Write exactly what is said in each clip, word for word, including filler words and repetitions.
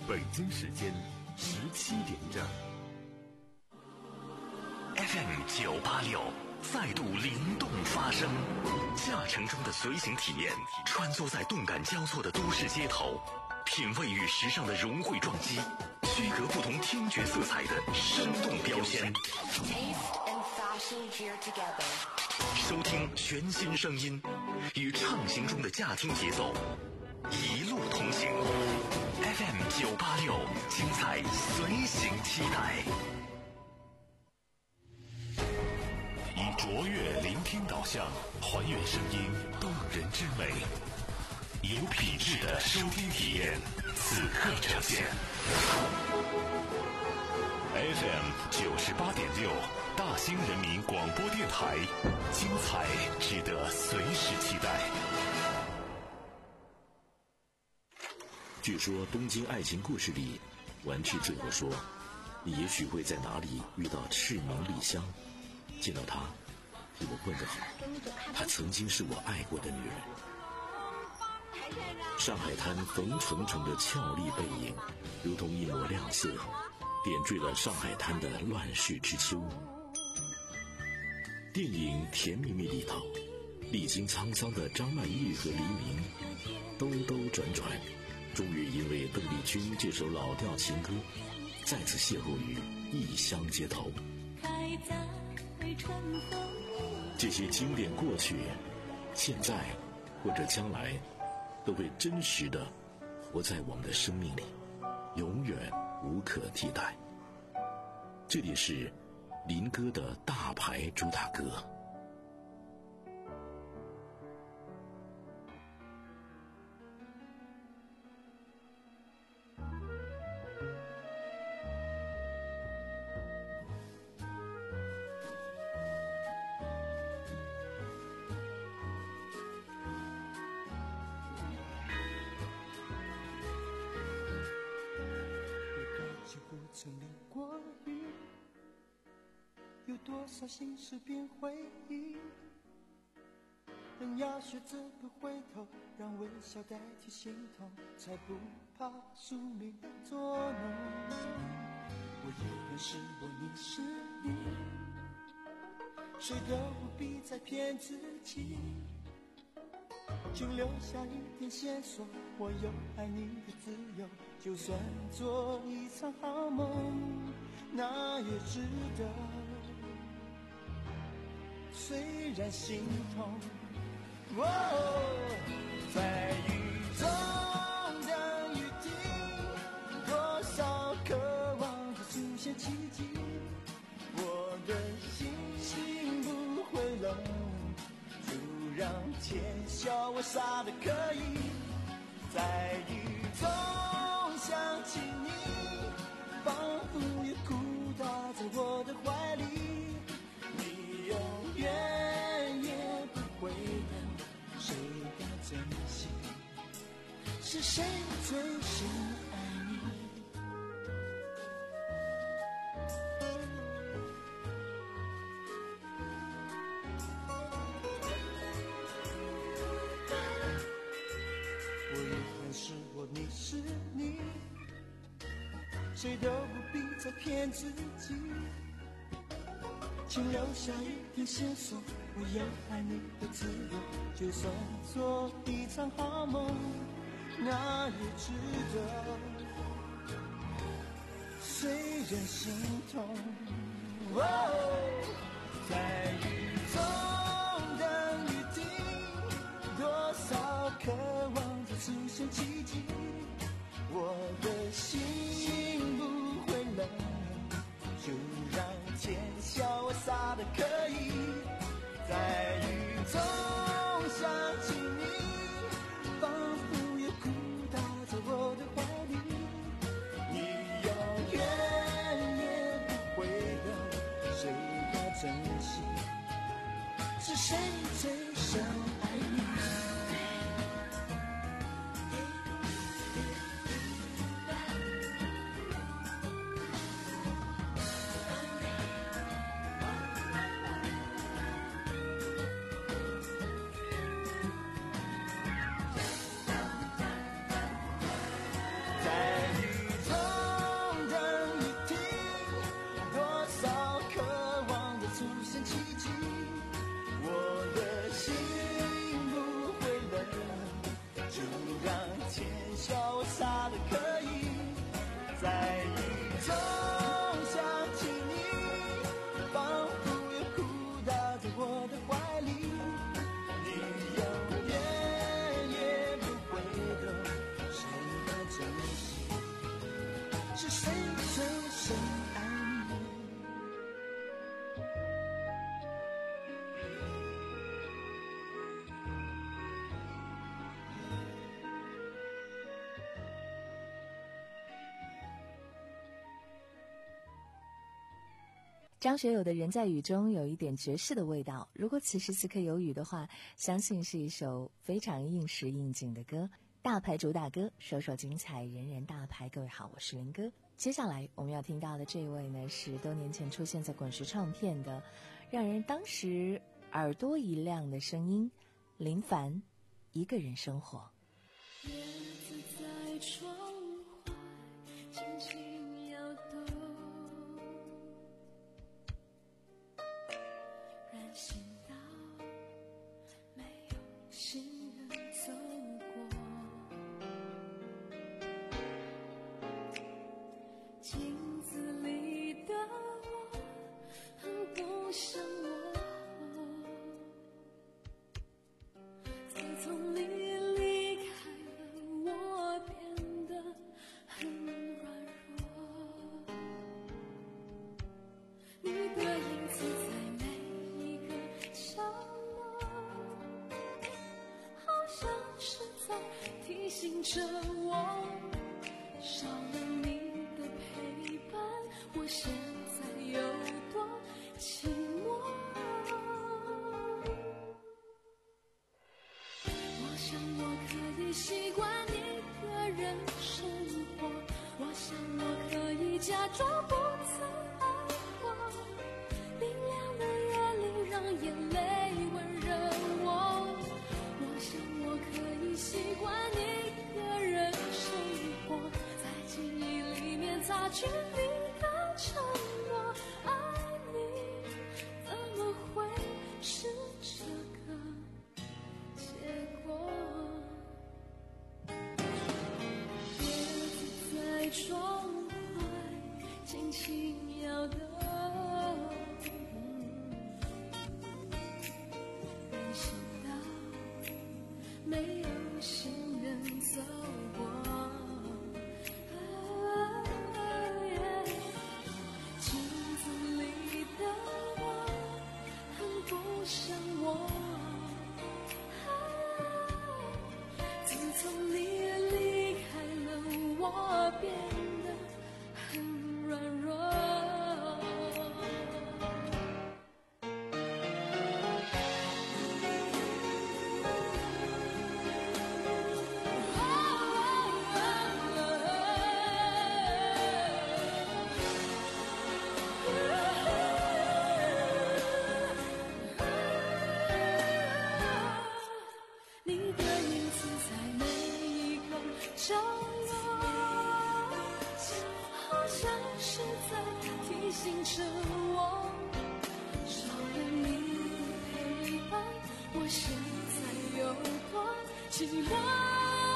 北京时间十七点整。 F M 九八六再度灵动发声，驾乘中的随行体验，穿梭在动感交错的都市街头，品味与时尚的融汇撞击，区隔不同听觉色彩的生动标签。收听全新声音，与畅行中的驾听节奏，一路同行。F M 九八六，精彩随行期待。以卓越聆听导向，还原声音动人之美，有品质的收听体验，此刻呈现。F M 九十八点六，大兴人民广播电台，精彩值得随时期待。 据说《东京爱情故事》里，丸治最后说：“你也许会在哪里遇到赤名莉香，见到她，替我问个好，她曾经是我爱过的女人。”上海滩冯程程的俏丽背影，如同一抹亮色，点缀了上海滩的乱世之秋。电影《甜蜜蜜》里头，历经沧桑的张曼玉和黎明，兜兜转转，终于因为邓丽君这首老调情歌，再次邂逅于异乡街头。这些经典过去，现在或者将来，都会真实的活在我们的生命里，永远无可替代。这里是林歌的大牌主打歌。 有多少心事变回忆，人要学着不回头，让微笑代替心痛，才不怕宿命捉弄。我也愿是我，你是你，谁都不必再骗自己，就留下一点线索，我有爱你的自由，就算做一场好梦，那也值得。虽然心痛，哦，在雨中等雨停，多少渴望着出现奇迹，我的心心不会冷，就让天笑我傻的可以，在雨中想起你，仿佛也哭倒在我的怀里，永远也不会懂，谁该珍惜，是谁最深爱你。我也还是我，你是你，谁都不必再骗自己，请留下一点线索，我有爱你的自由，就算做一场好梦，那也值得。虽然心痛，哦，在雨中等雨停，多少渴望着出现奇迹，我的心不会冷，就让天笑我傻的可以，在雨中想起你，仿佛也哭倒在我的怀里，你永远也不会懂，谁该珍惜，是谁最深爱你。 牵手，我傻的可以在雨中想起你，仿佛又哭倒在我的怀里，你永远也不会懂谁的真心，是谁深深爱你。 张学友的人在雨中有一点爵士的味道，如果此时此刻有雨的话，相信是一首非常应时应景的歌。大牌主打歌，首首精彩，人人大牌。各位好，我是林哥。接下来我们要听到的这位呢，是多年前出现在滚石唱片的，让人当时耳朵一亮的声音，林凡，一个人生活。 叶子在窗外轻轻摇动，人行道没有行人走过，镜子里的我很不像我，自从你离开了，我变得很软弱，你的影子在每一个角落，好像是在提醒着我，少了你的陪伴，我现在有多寂寞。我想我可以习惯一个人生活，我想我可以假装不曾爱过，冰凉的夜里让眼泪温热我，我想我可以习惯一个人生活，在记忆里面擦去你的承诺，爱你怎么会是这个结果？叶子在窗外轻轻摇动，人行道没有行人走过，镜子里的我很不像我，自从你离开了，我变得很软弱。你的影子在每一个角落，好像是在提醒着我，少了你的陪伴，我现在有多寂寞。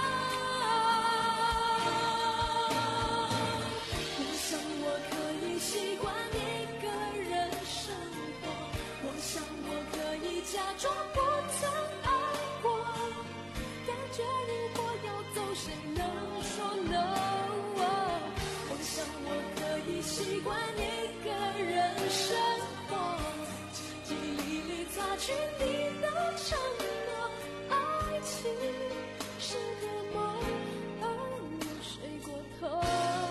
我想我可以习惯一个人生活，我想我可以假装不曾爱过，感觉如果要走，谁能说 no？ 我想我可以习惯一个人生活，记忆里擦去你的承诺，爱情是个梦，而我睡过头。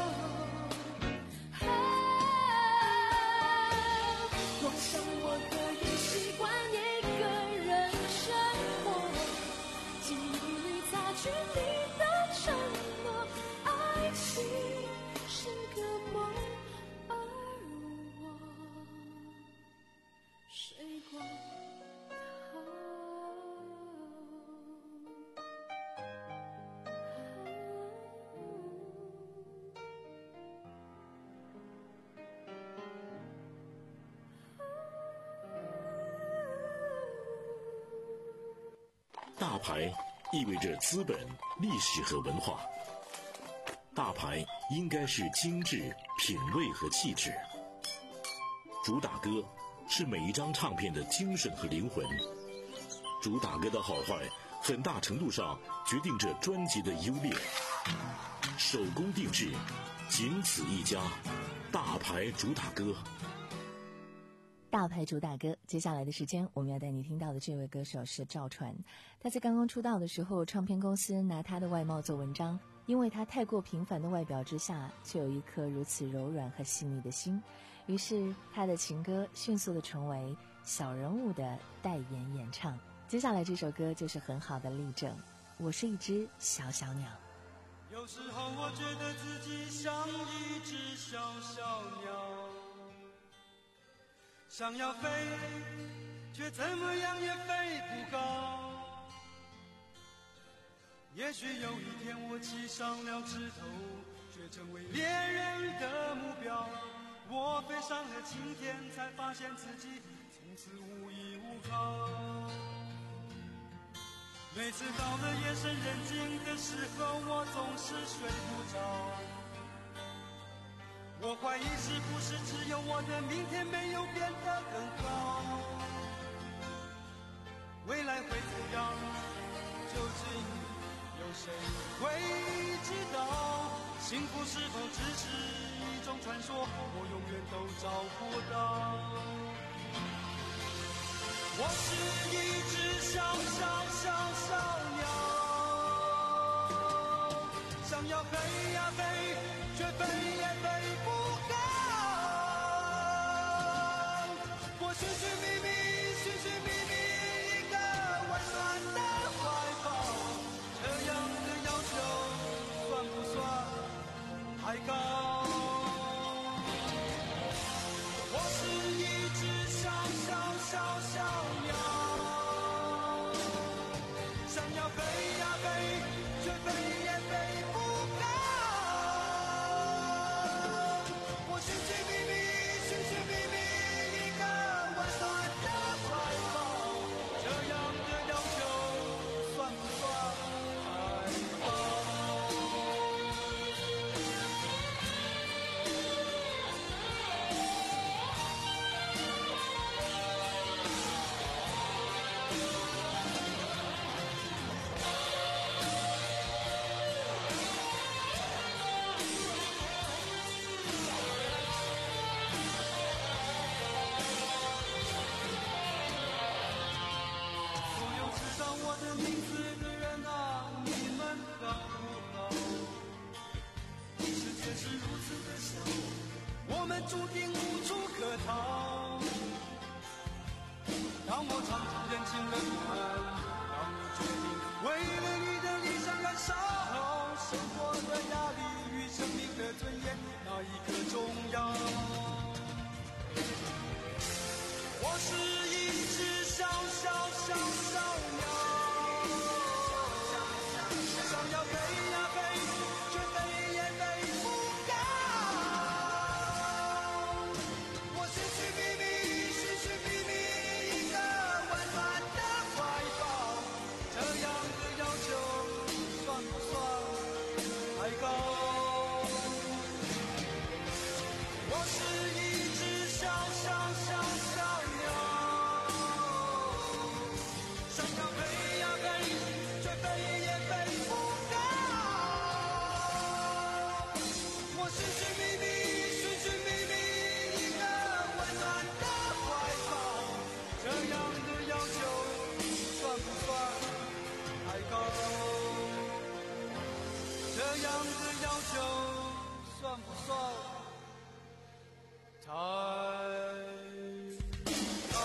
我想我可以习惯一个人生活，记忆里擦去你的承诺，爱情是个梦，而我睡过头。 大牌意味着资本、历史和文化。大牌应该是精致、品味和气质。主打歌是每一张唱片的精神和灵魂。主打歌的好坏，很大程度上决定着专辑的优劣。手工定制，仅此一家，大牌主打歌。 大牌主打歌，接下来的时间我们要带你听到的这位歌手是赵传。他在刚刚出道的时候，唱片公司拿他的外貌做文章，因为他太过平凡的外表之下，却有一颗如此柔软和细腻的心。于是他的情歌迅速地成为小人物的代言演唱。接下来这首歌就是很好的例证。我是一只小小鸟。 有时候我觉得自己像一只小小鸟，想要飞，却怎么样也飞不高。也许有一天我栖上了枝头，却成为猎人的目标。我飞上了青天，才发现自己从此无依无靠。每次到了夜深人静的时候，我总是睡不着。我怀疑是不是只有我的明天没有变得更好？未来会怎样？究竟有谁会知道？幸福是否只是一种传说？我永远都找不到。我是一只小小小小鸟，想要飞呀飞，却飞也飞不高。我寻寻觅觅，寻寻觅觅一个温暖的怀抱，这样的要求算不算太高？我是一只小小小小鸟，想要飞呀飞，却飞也飞不高。我寻寻觅觅，寻寻觅觅一个温暖的怀抱，这样的要求算不算太高？我们注定无处可逃。当我尝尽人情冷暖，当我决定为了你的理想燃烧，生活的压力与生命的尊严，哪一个重要？我是一只小小小小鸟，想要飞呀飞，却飞也飞不高。我寻寻觅觅，寻寻觅觅一个温暖的怀抱，这样的要求算不算太高？我是一只小小小小鸟，想要飞呀飞，却飞也飞不高。我寻寻觅觅，寻寻觅觅一个温暖的怀抱，这样的要求算不算太高？这样的要求算不算太高？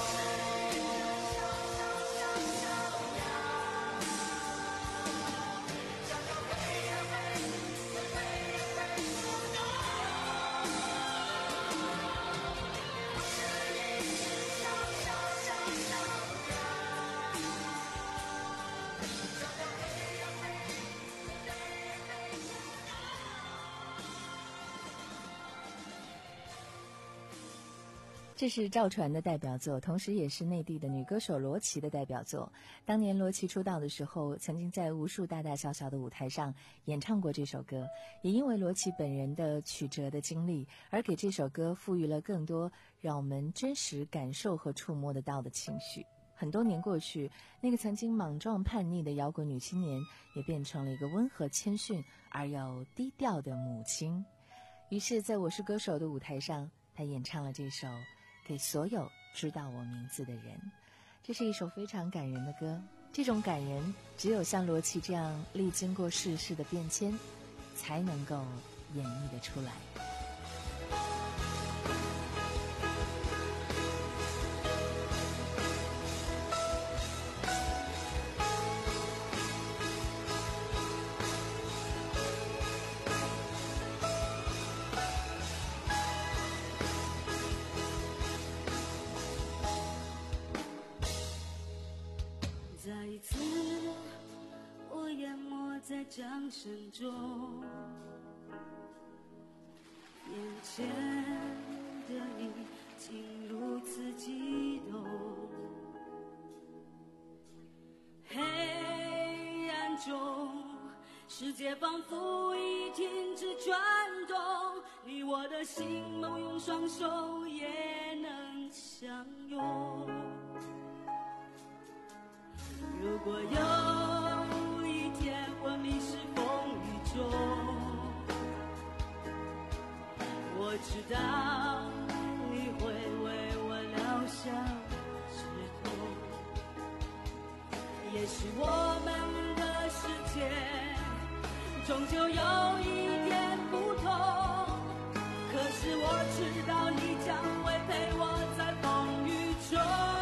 这这是赵传的代表作，同时也是内地的女歌手罗琦的代表作。当年罗琦出道的时候，曾经在无数大大小小的舞台上演唱过这首歌，也因为罗琦本人的曲折的经历，而给这首歌赋予了更多让我们真实感受和触摸得到的情绪。很多年过去，那个曾经莽撞叛逆的摇滚女青年，也变成了一个温和谦逊而又低调的母亲。于是在我是歌手的舞台上，她演唱了这首给所有知道我名字的人。这是一首非常感人的歌，这种感人只有像罗琦这样历经过世事的变迁，才能够演绎得出来。 再一次我淹没在掌声中，眼前的你竟如此激动，黑暗中世界仿佛已停止转动，你我的心梦用双手也能相拥。如果有一天我迷失风雨中，我知道你会为我留下止痛。也许我们的世界终究有一天不同，可是我知道你将会陪我在风雨中。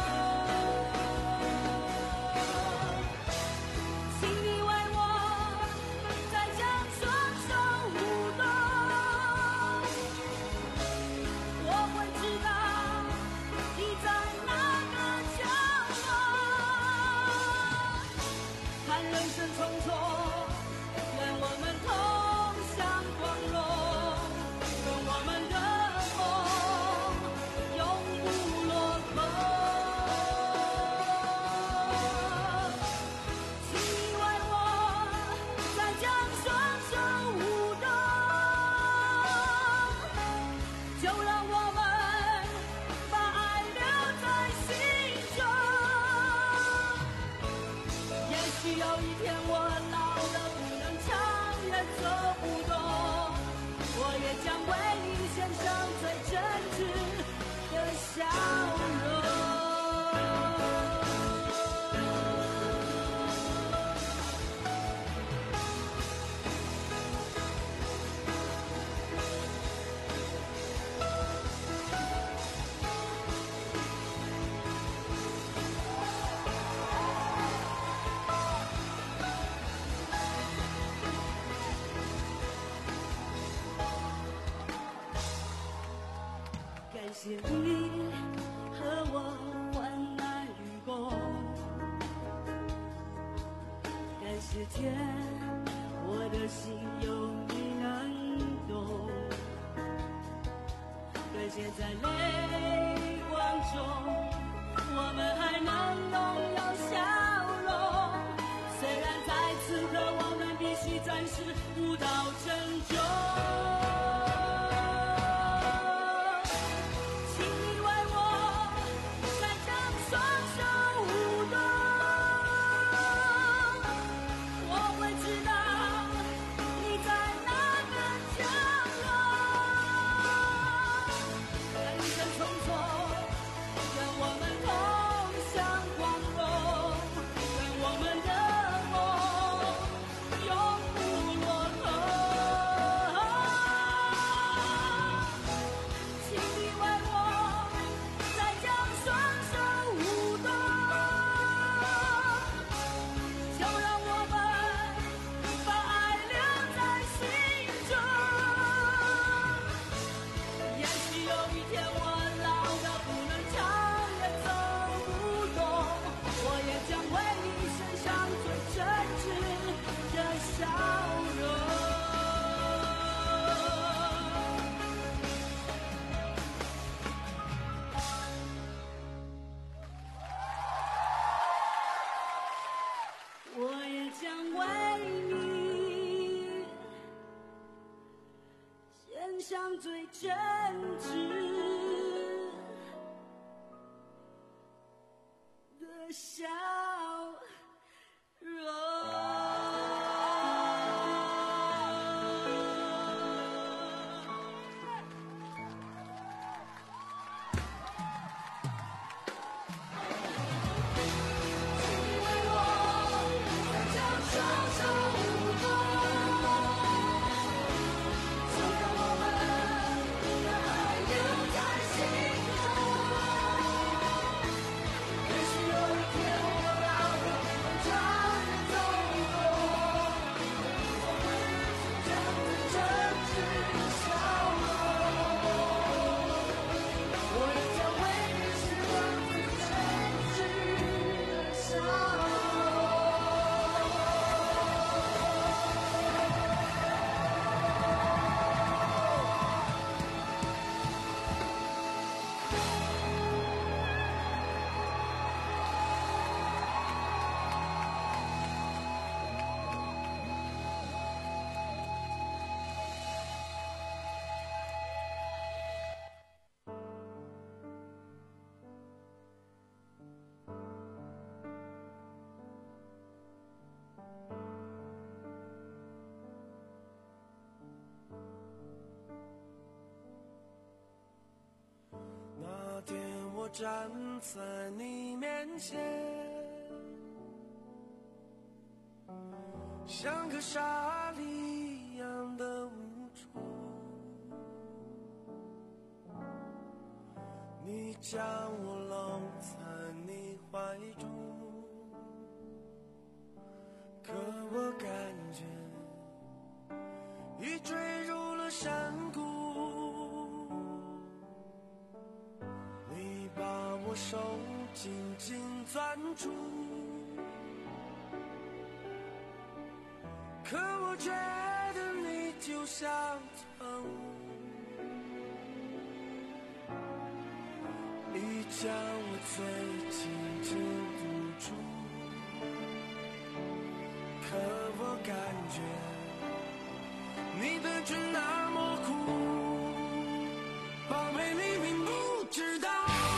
感谢你和我患难与共，感谢天，我的心有你能懂，感谢在泪光中我们还能拥有笑容，虽然在此刻我们必须暂时舞蹈珍重。永不落空。 相最真挚的笑容。 站在你面前，像个沙粒一样的无助，你将我搂在你怀中，可我感觉已坠入了山谷，把我手紧紧攥住，可我觉得你就像苍雾，你将我最紧紧堵住，可我感觉你的唇那么苦，宝贝你并不知道，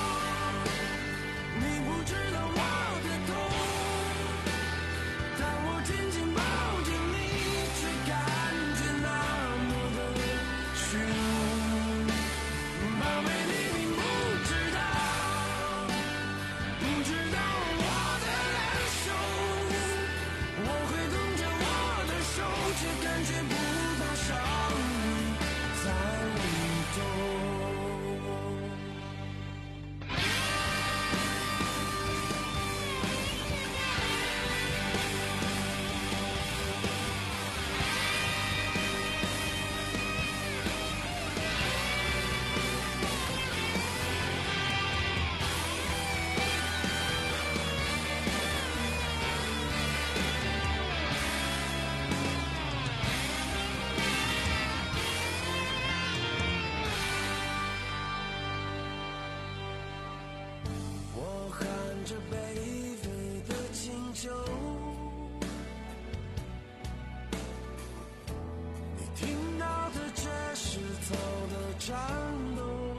战斗，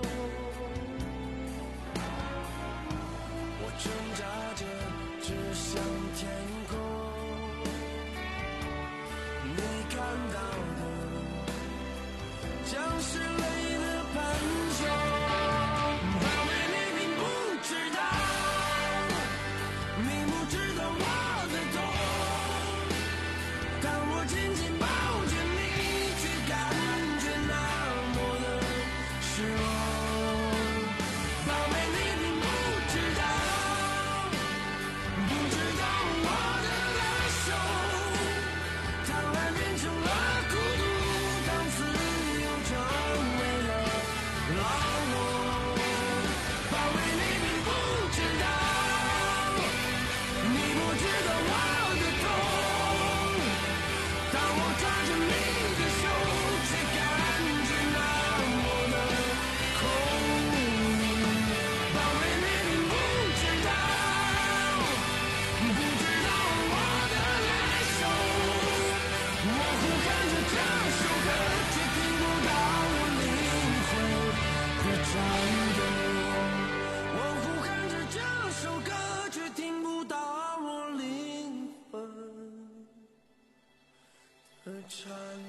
我挣扎着指向天空，你看到的将是泪的喷涌，宝贝你并不知道，你不知道我的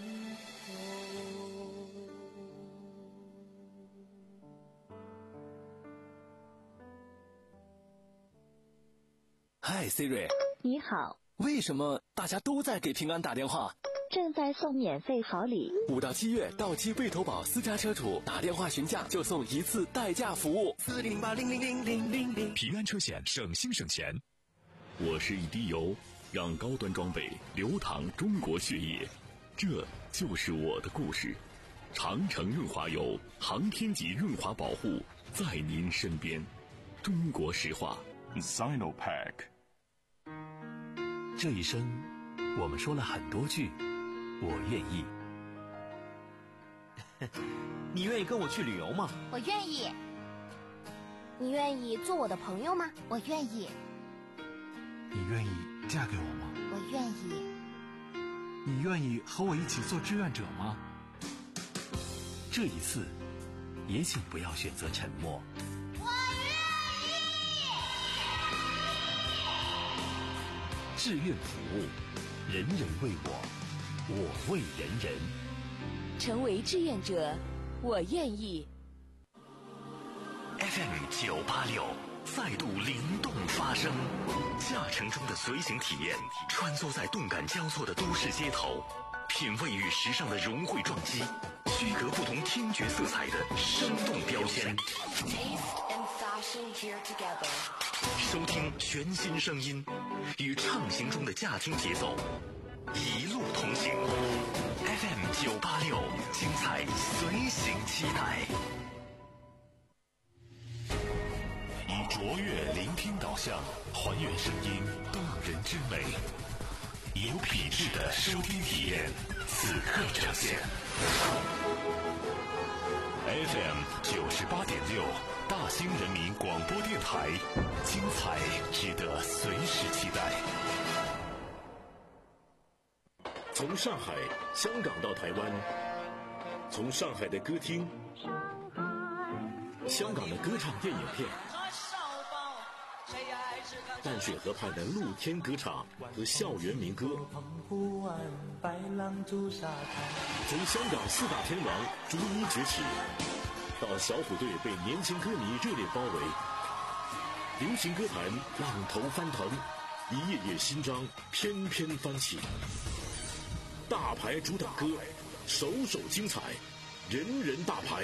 嗨 Siri， 你好。 为什么大家都在给平安打电话？ 正在送免费好礼。 五到七月，到期未投保私家车主打电话询价就送一次代驾服务。 四零八零零零零零零， 平安车险省心省钱。我是一滴油，让高端装备流淌中国血液，这就是我的故事。长城润滑油，航天级润滑保护，在您身边。中国石化 Sinopack。 这一生，我们说了很多句“我愿意”。 你愿意跟我去旅游吗？ 我愿意。你愿意做我的朋友吗？我愿意。 你愿意嫁给我吗？ 我愿意。 你愿意和我一起做志愿者吗？ 这一次，也请不要选择沉默。 我愿意。 志愿服务，人人为我，我为人人。 成为志愿者，我愿意。 F M 九八六再度灵动发声，驾乘中的随行体验，穿梭在动感交错的都市街头，品味与时尚的融汇撞击，区隔不同听觉色彩的生动标签。收听全新声音，与畅行中的驾听节奏，一路同行。F M 九八六，精彩随行期待。以卓越聆听导向，还原声音动人之美，有品质的收听体验，此刻呈现。F M 九十八点六，大兴人民广播电台，精彩值得随时期待。 从上海、香港到台湾，从上海的歌厅、香港的歌唱电影片，淡水河畔的露天歌唱和校园民歌，从香港四大天王逐一崛起，到小虎队被年轻歌迷热烈包围，流行歌坛浪头翻腾，一页页新章翩翩翻起。大牌主打歌，首首精彩，人人大牌。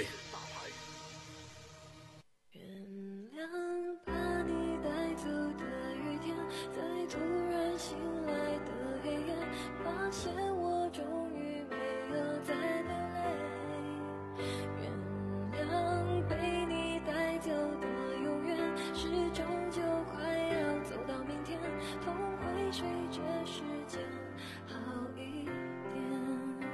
原谅把你带走的雨天，在突然醒来的黑夜，发现我终于没有再流泪。原谅被你带走的永远，是终究快要走到明天，痛会随着时间好一点。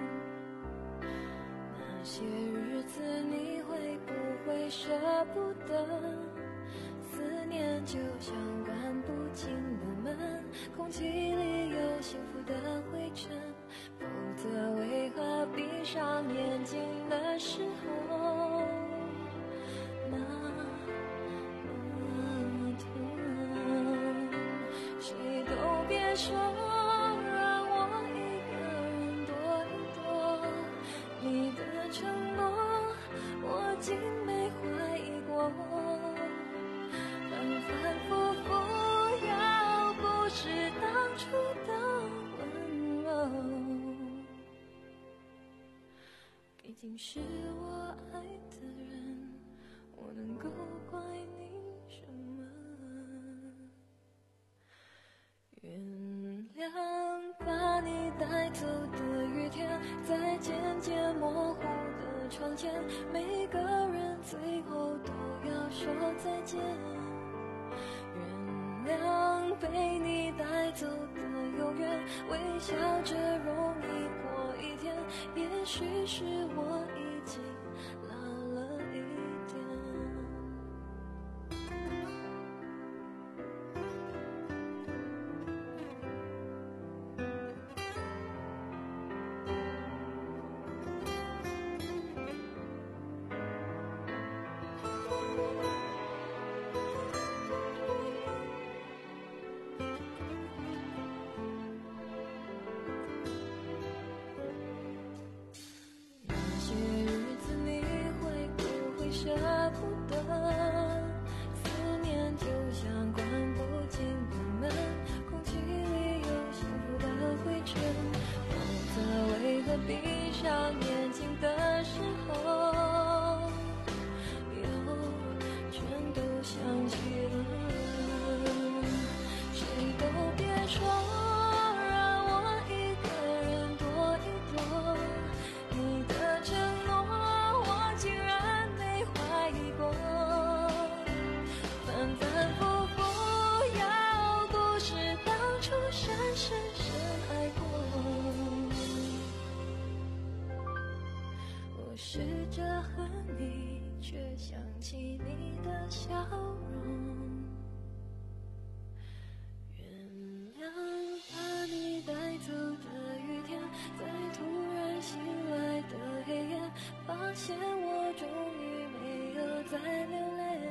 那些日子你会不会舍不得？思念就像关不紧的门，空气里有幸福的灰尘，否则为何闭上眼睛的时候那么痛？谁都别说让我一个人躲一躲，你的承诺我竟没怀疑过，反反复复要不是当初的温柔，毕竟是我爱的人，我能够怪你什么？原谅把你带走的雨天，在渐渐模糊的窗前，每个人最后都要说再见。原谅被你带走的永远，微笑着容易过一天，也许是我已经老了一点。 舍不得，思念就像关不紧的门，空气里有幸福的灰尘，否则为何闭上眼睛的时候又全都想起了？谁都别说让我一个人躲一躲，你的承诺我竟然没怀疑过，反反复复要不是当初深深深爱过，我试着和你，却想起你的笑容。把你带走的雨天，在突然醒来的黑夜，发现我终于没有再流泪。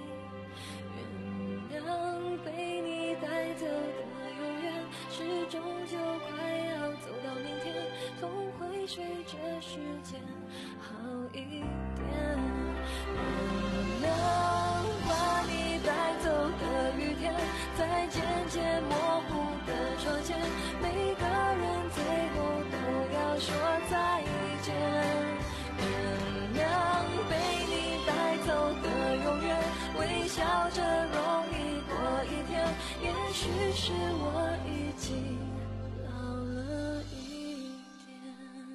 原谅被你带走的永远，是终究快要走到明天，总会随着时间好一点。原谅把你带走的雨天，在渐渐模糊的窗前，每个人最后都要说再见。原谅被你带走的永远，微笑着容易过一天，也许是我已经老了一点。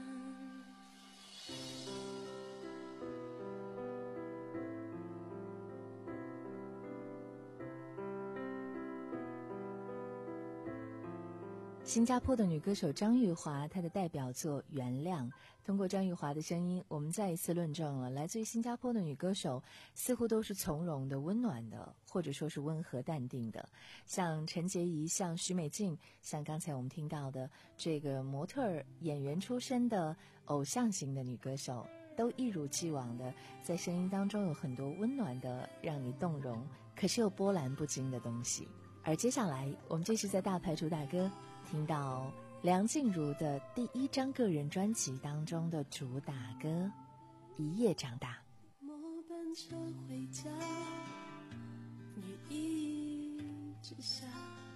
新加坡的女歌手张玉华，她的代表作《原谅》。通过张玉华的声音，我们再一次论证了来自于新加坡的女歌手似乎都是从容的、温暖的，或者说是温和淡定的。像陈洁仪，像许美静，像刚才我们听到的这个模特儿演员出身的偶像型的女歌手，都一如既往的在声音当中有很多温暖的让你动容，可是又波澜不惊的东西。而接下来我们这是在大牌主打歌听到梁静茹的第一张个人专辑当中的主打歌《一夜长大》。 末班车回家，雨一直下，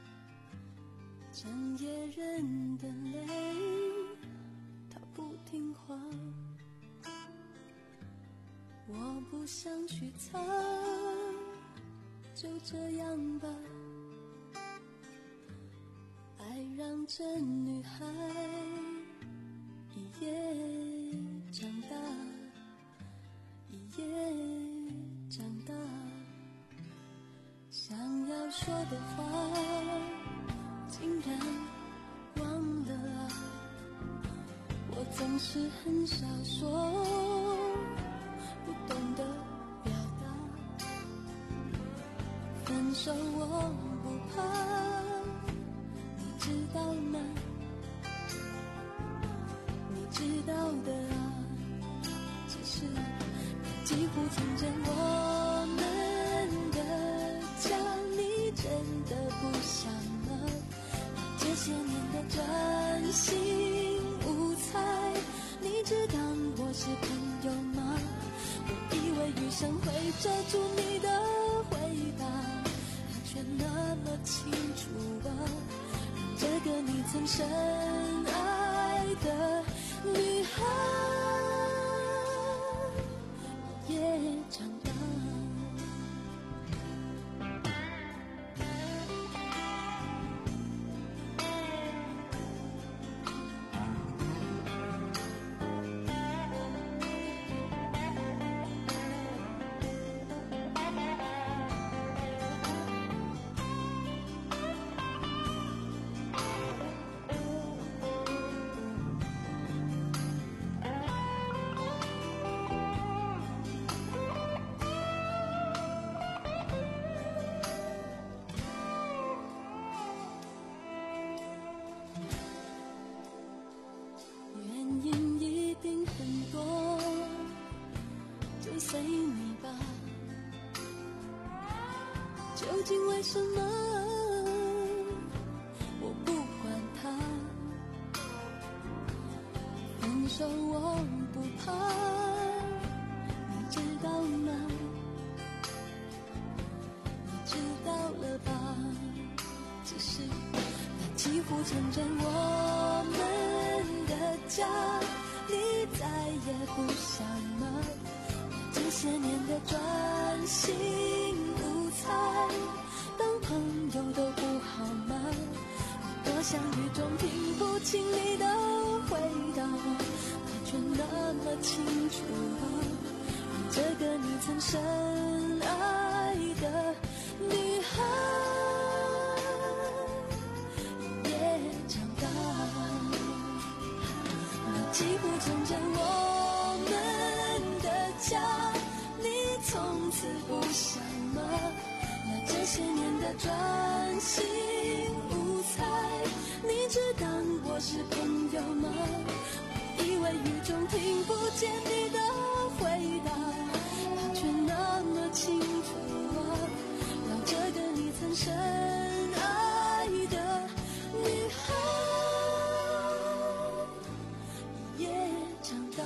整夜人的泪，它不听话，我不想去擦，就这样吧。爱让这女孩一夜长大，一夜长大，想要说的话竟然忘了啊，我总是很少说，不懂得表达，分手我不怕，知道吗？你知道的啊，只是你几乎听见我们的家，你真的不想了？这些年的专心无猜，你知道我是朋友吗？我以为余生会遮住你的回答，却那么清楚啊，这个你曾深爱的女孩也长大。随你吧，究竟为什么我不管他？分手我不怕，你知道吗？你知道了吧？只是它几乎成真我们的家，你再也不想吗？这些年的专心无猜，当朋友都不好吗？多想雨中听不清你的回答，它却那么清楚啊，这个你曾深爱的女孩也长大，你几乎成真我们的家，你从此不想吗？那这些年的专心无猜，你只当我是朋友吗？我以为雨中听不见你的回答，它却那么清楚啊，让这个你曾深爱的女孩也长大。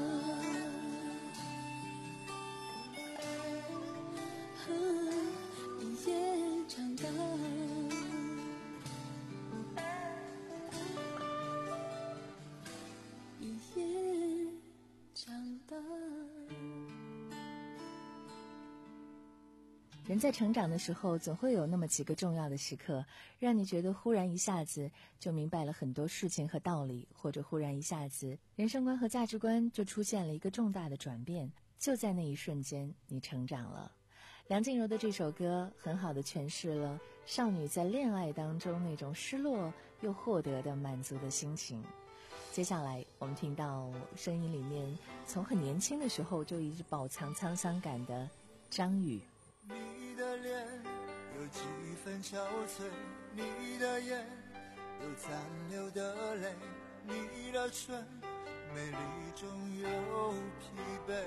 人在成长的时候，总会有那么几个重要的时刻，让你觉得忽然一下子就明白了很多事情和道理，或者忽然一下子人生观和价值观就出现了一个重大的转变。就在那一瞬间，你成长了。梁静茹的这首歌很好的诠释了少女在恋爱当中那种失落又获得的满足的心情。接下来我们听到声音里面从很年轻的时候就一直饱藏沧桑感的张宇。 你的脸有几分憔悴，你的眼有残留的泪，你的唇美丽中有疲惫。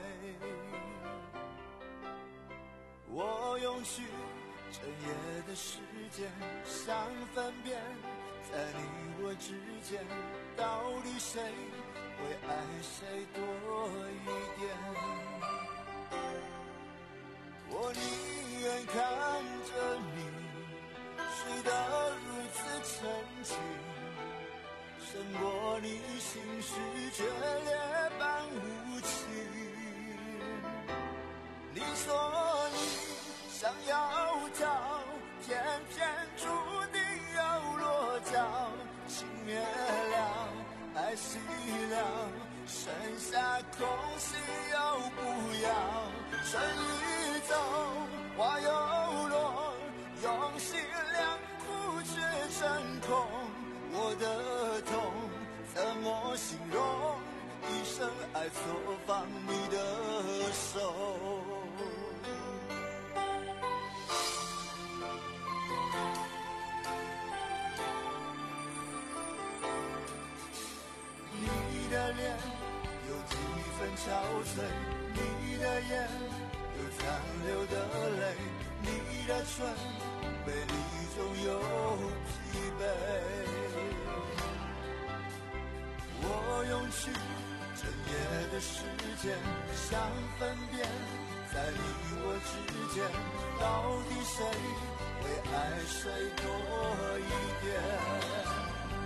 我用去整夜的时间，想分辨在你我之间，到底谁会爱谁多一点。我宁愿看着你睡得如此沉静，胜过你心事决裂般无情。你说你想要逃，偏偏注定要落脚，情灭了，爱熄了，剩下空隙又不要。春雨走，花又落，用心良苦却成空。我的痛怎么形容？一生爱错放你的手。你的脸有几分憔悴，你的眼有残留的泪，你的唇美丽中有疲惫。我用去整夜的时间，想分辨在你我之间，到底谁会爱谁多一点。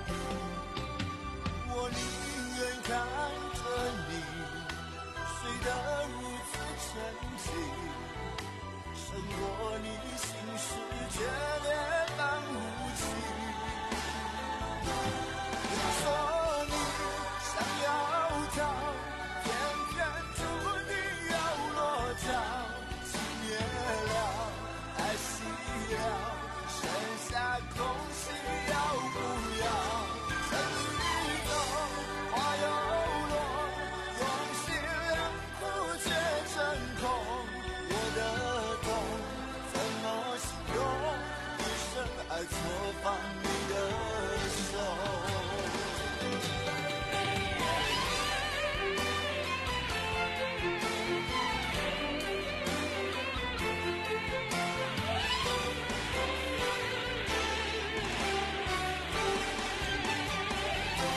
我宁愿看着你睡得如此沉静，胜过你心事决裂般无情。你说你想要逃，偏偏注定要落脚，情灭了，爱熄了，剩下空隙要不要？春雨走，花又落，用心良苦却成空。我的痛怎么形容？一生爱错放你的手。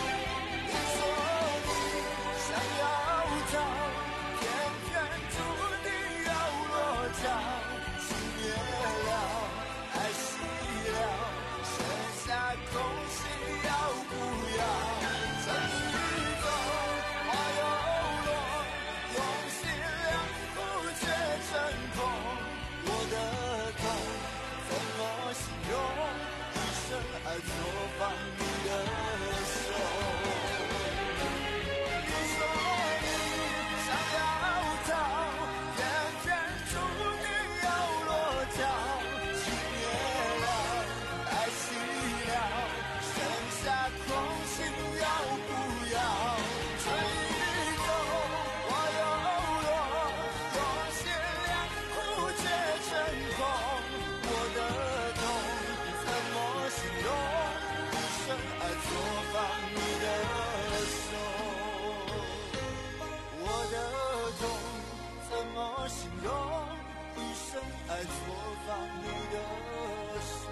你说你想要逃，偏偏注放你的手。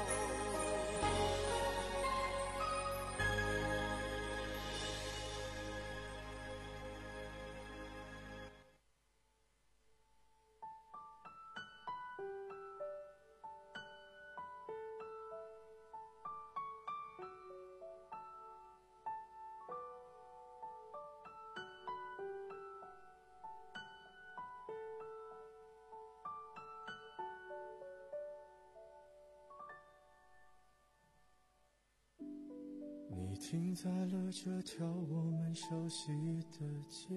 你停在了这条我们熟悉的街，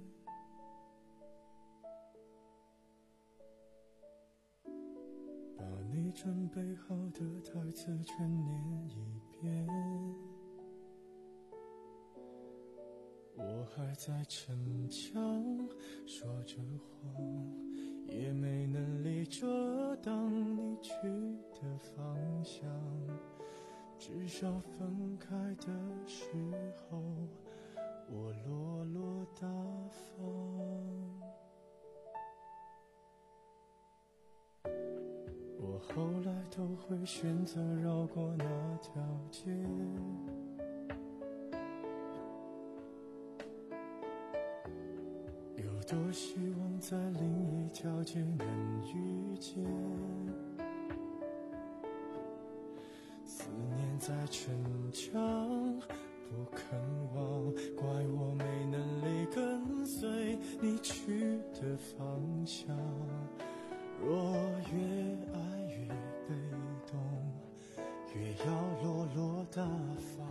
把你准备好的台词全念一遍。我还在逞强说着谎，也没能力遮挡你去的方向，至少分开的时候我落落大方。我后来都会选择绕过那条街，有多希望在另一条街能遇见，思念在逞强不肯忘，怪我没能力跟随你去的方向。若越爱越被动，越要落落大方，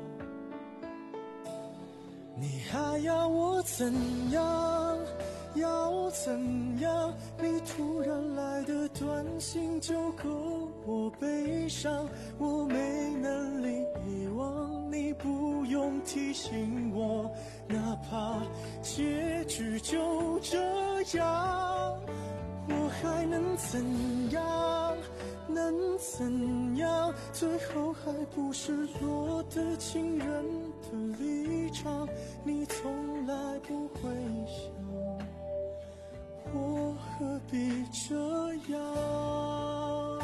你还要我怎样？要怎样？你突然来的短信就够我悲伤，我没能力遗忘，你不用提醒我，哪怕结局就这样，我还能怎样？能怎样？最后还不是落得情人的立场，你从来不会想，我何必这样？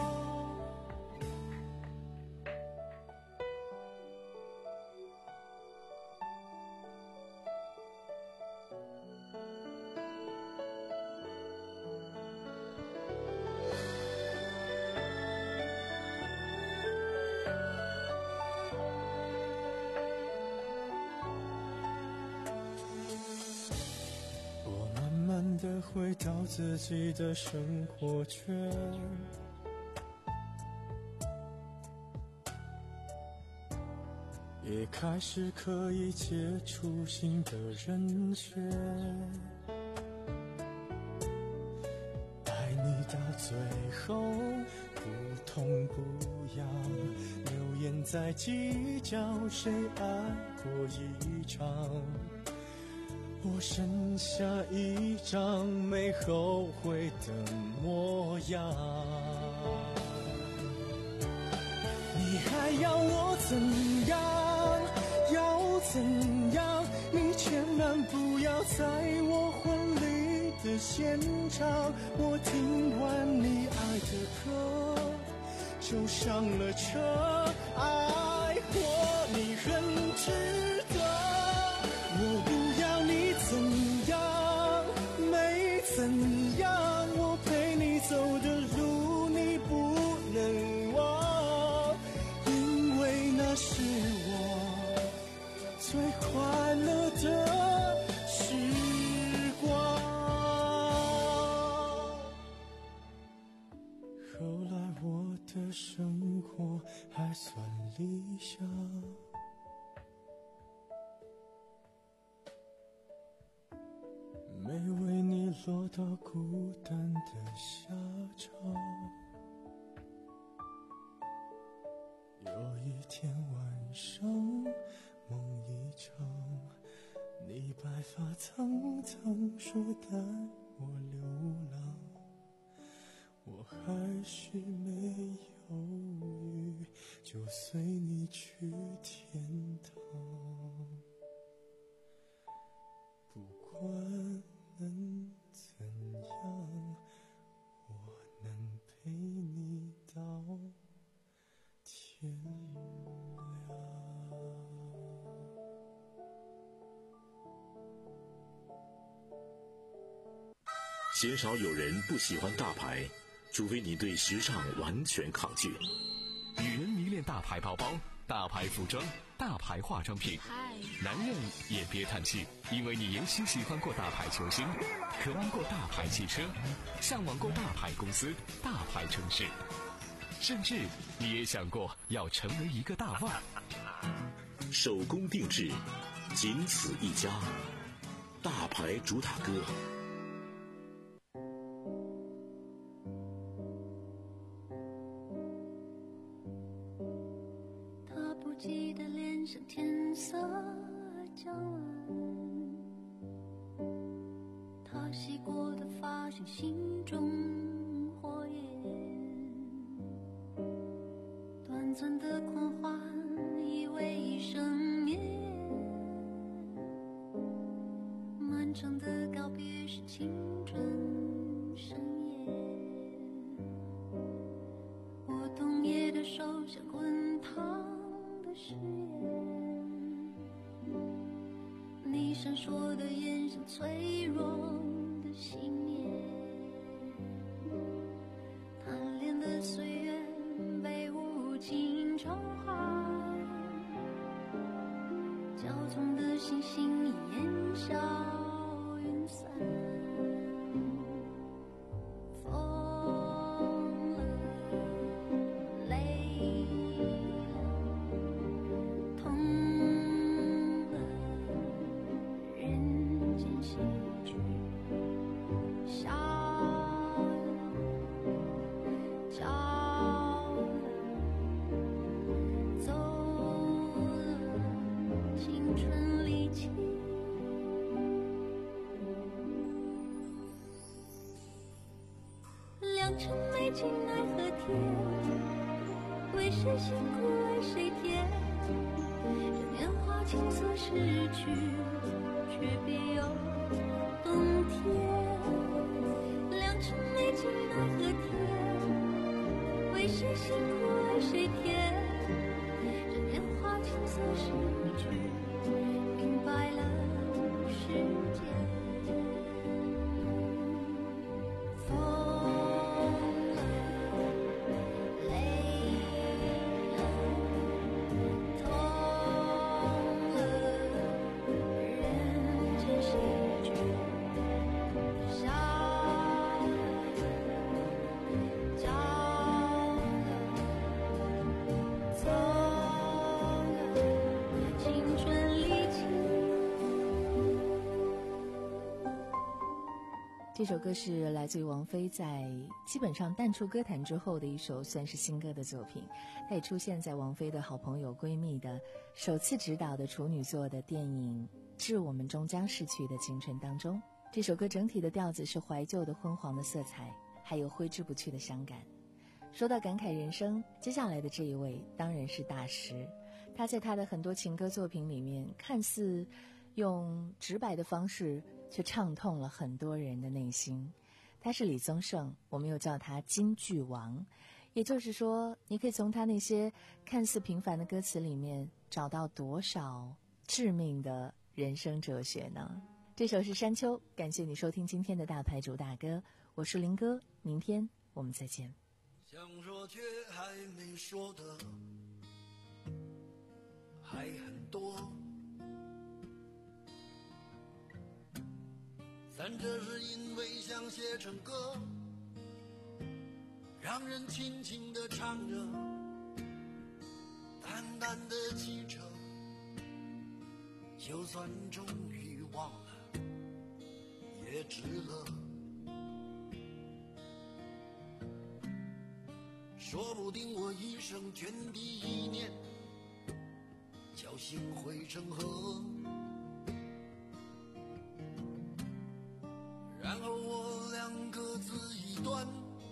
的回到自己的生活圈，也开始可以接触新的人选，爱你到最后不痛不痒，流言在计较谁爱过一场，我剩下一张没后悔的模样，你还要我怎样？要怎样？你千万不要在我婚礼的现场，我听完你爱的歌就上了车，爱过你很值得，我不要你怎样，没怎样，我陪你走的路你不能忘，因为那是我最快乐的时光。后来我的生活还算理想，没为你落到孤单的下场。有一天晚上梦一场，你白发苍苍说带我流浪，我还是没犹豫就随你去天堂，不管能怎样，我能陪鲜少有人不喜欢大牌，除非你对时尚完全抗拒。 女人迷恋大牌包包、大牌服装、大牌化妆品，男人也别叹气，因为你也许喜欢过大牌球星，渴望过大牌汽车，向往过大牌公司、大牌城市，甚至你也想过要成为一个大腕。 手工定制，仅此一家，大牌主打歌。 他不记得脸上天色将晚，他洗过的发现心中火焰，短暂的狂欢以为一生眠，漫长的告别是青春盛宴，我冬夜的手像滚烫的誓言，你闪烁的眼像脆弱的信念，贪恋的岁月被无情偿还，骄纵的星星已烟消云散，疯了，累了，痛了，人间喜剧，笑了，笑了，走了，青春离奇。良辰美景奈何天，为谁辛苦为谁甜？这年华青涩逝去，却别有冬天。良辰美景奈何天，为谁辛苦为谁甜？这年华青涩逝去，明白了世间。 这首歌是来自于王菲在基本上淡出歌坛之后的一首算是新歌的作品，它也出现在王菲的好朋友闺蜜的首次执导的处女作的电影《致我们终将逝去的青春》当中。这首歌整体的调子是怀旧的昏黄的色彩，还有挥之不去的伤感。说到感慨人生，接下来的这一位当然是大师，他在他的很多情歌作品里面看似用直白的方式却唱痛了很多人的内心。他是李宗盛，我们又叫他金句王，也就是说你可以从他那些看似平凡的歌词里面找到多少致命的人生哲学呢？这首是山丘，感谢你收听今天的大牌主打歌，我是林哥，明天我们再见。 想说却还没说的还很多，但这是因为想写成歌，让人轻轻地唱着，淡淡的记着，就算终于忘了也值了。说不定我一生涓滴一念，侥幸汇成河，然后我俩各自一端，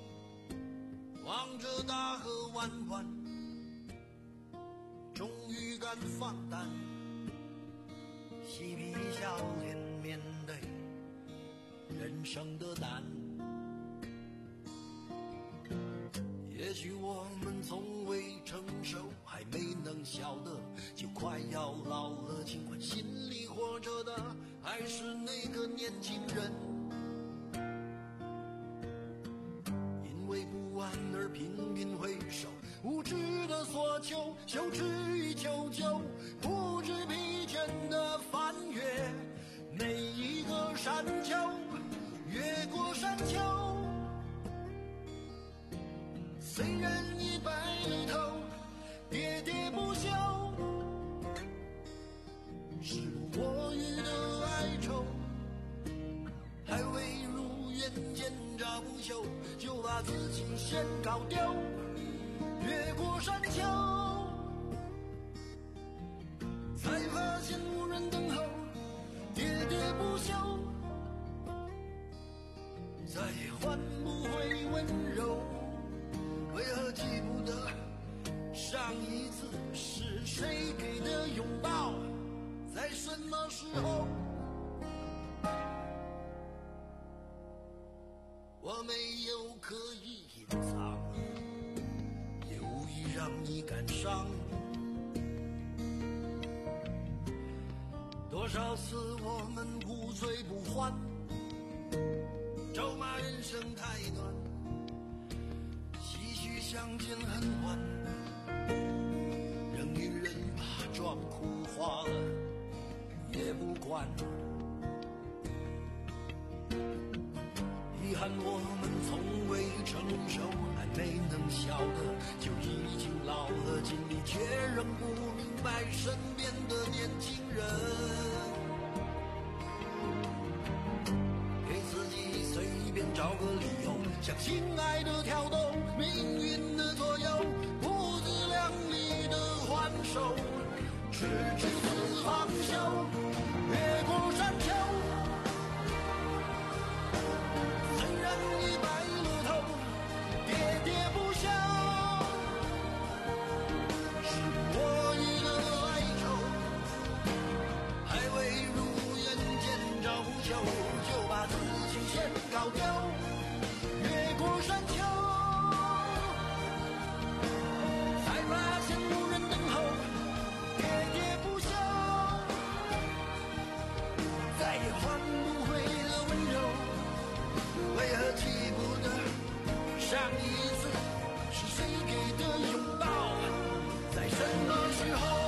望着大河弯弯，终于敢放胆，嬉皮笑脸面对人生的难。也许我们从未成熟，还没能晓得，就快要老了，尽管心里活着的还是那个年轻人。 儿频频回首，无知的索求，羞耻与求救，不知疲倦的翻越每一个山丘，越过山丘。虽然已白了头，喋喋不休，是我予的哀愁，还未如愿见着不朽，就把自己先搞丢。越过山丘，才发现无人等候，喋喋不休，再也换不回温柔。为何记不得上一次是谁给的拥抱，在什么时候？我没有刻意隐藏，也无意让你感伤。多少次我们不醉不欢，咒骂人生太短，唏嘘相见恨晚，让女人把妆哭花了也不管。遗憾我们从未成熟，还没能笑的就已经老了，尽力却仍不明白身边的年轻人。给自己随便找个理由，向心爱的挑逗，命运的左右，不自量力的还手，直至死方休。越过山丘，就把自己先搞丢。越过山丘，才发现无人等候，喋喋不休，再也换不回了温柔。为何记不得上一次是谁给的拥抱，在什么时候？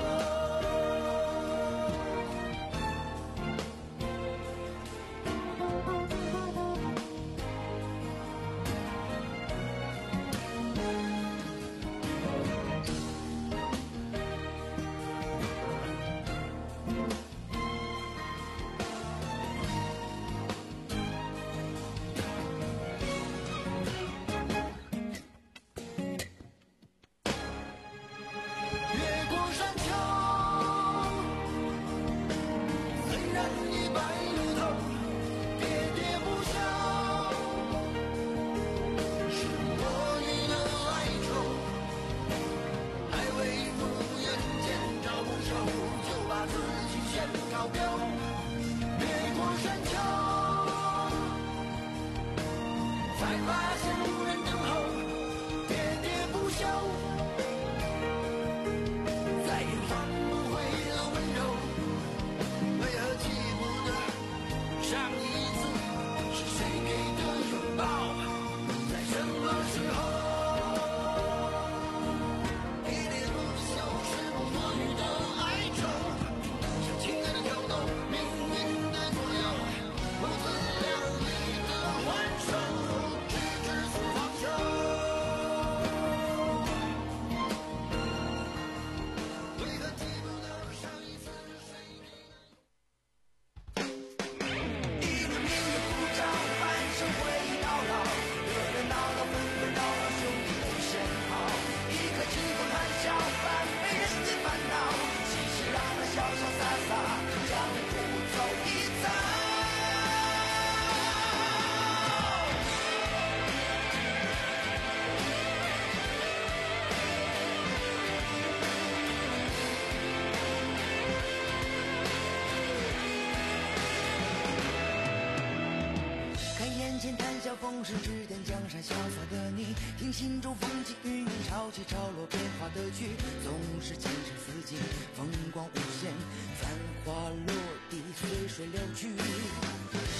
风是指点江山潇洒的你，听心中风起云涌潮起潮落变化的曲，总是前程似锦，风光无限，繁花落地随水流去。很多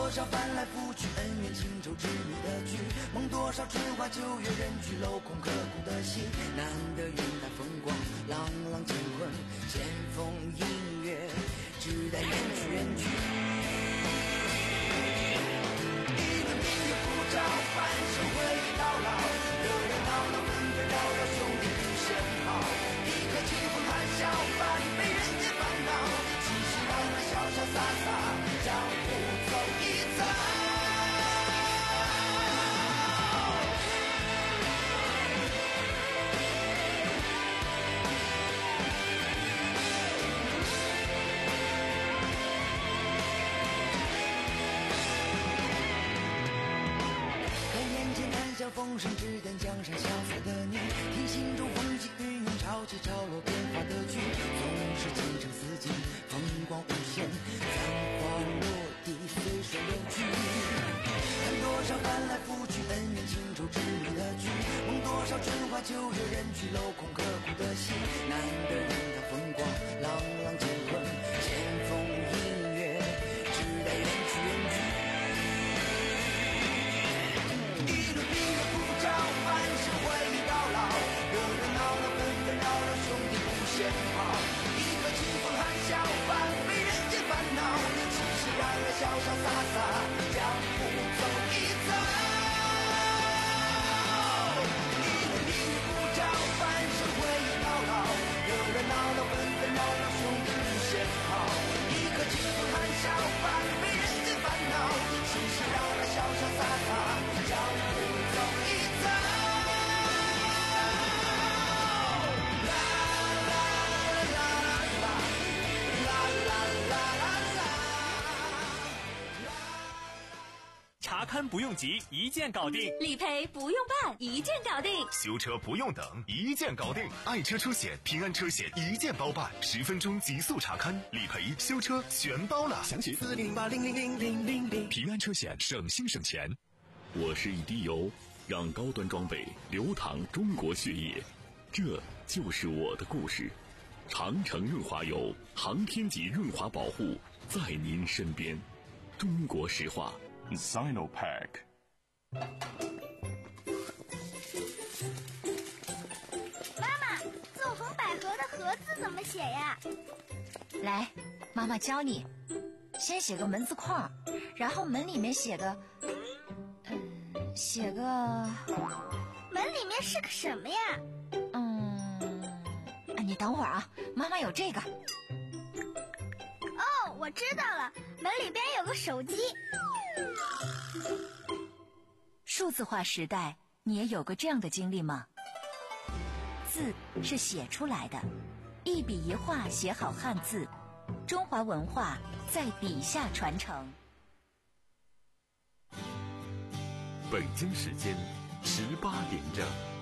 多少翻来覆去，恩怨情仇执迷的剧，梦多少春花秋月，人去楼空刻骨的心。难得云淡风光，朗朗乾坤，剑锋映月，只待远去远去。一轮明月普照，半生回忆到老，热热闹闹，纷纷扰扰，兄弟不嫌好。一颗清风含笑，半杯人间烦恼，其实让人潇潇洒洒，江湖走一遭。风声只等江山潇洒的你，听心中风起云涌，潮起潮落变化的剧，总是前程似锦，风光无限，繁华落地随水流去。看多少翻来覆去，恩怨情仇执迷的剧，梦多少春花秋月，人去楼空刻骨的心。难得云淡风光，朗朗乾坤，剑锋映月，只待远去远去。半生回忆到老，热热闹闹，纷纷扰扰，兄弟不嫌好。一颗清风含笑，半杯人间烦恼，其实让人潇潇洒洒，江湖走一遭。一轮明月普照，半生回忆到老，热热闹闹，纷纷扰扰，兄弟不嫌好。一颗清风含笑，半杯人间烦恼，其实让人潇潇洒洒，江湖走一遭。 查勘不用急，一键搞定； 理赔不用办，一键搞定； 修车不用等，一键搞定。爱车车险、平安车险一键包办，十分钟极速查勘、理赔、修车全包了。 详情四零八零零零零零零。 平安车险，省心省钱。 我是一滴油，让高端装备流淌中国血液，这就是我的故事。长城润滑油，航天级润滑保护，在您身边。中国石化。 Sinopack。 妈妈，纵横捭阖的阖字怎么写呀？ 来，妈妈教你。先写个门字框，然后门里面写个，嗯，写个。 门里面是个什么呀？ 嗯，你等会儿啊，妈妈有这个。 哦，我知道了，门里边有个手机。 数字化时代，你也有过这样的经历吗？字是写出来的，一笔一画写好汉字，中华文化在笔下传承。 北京时间十八点整。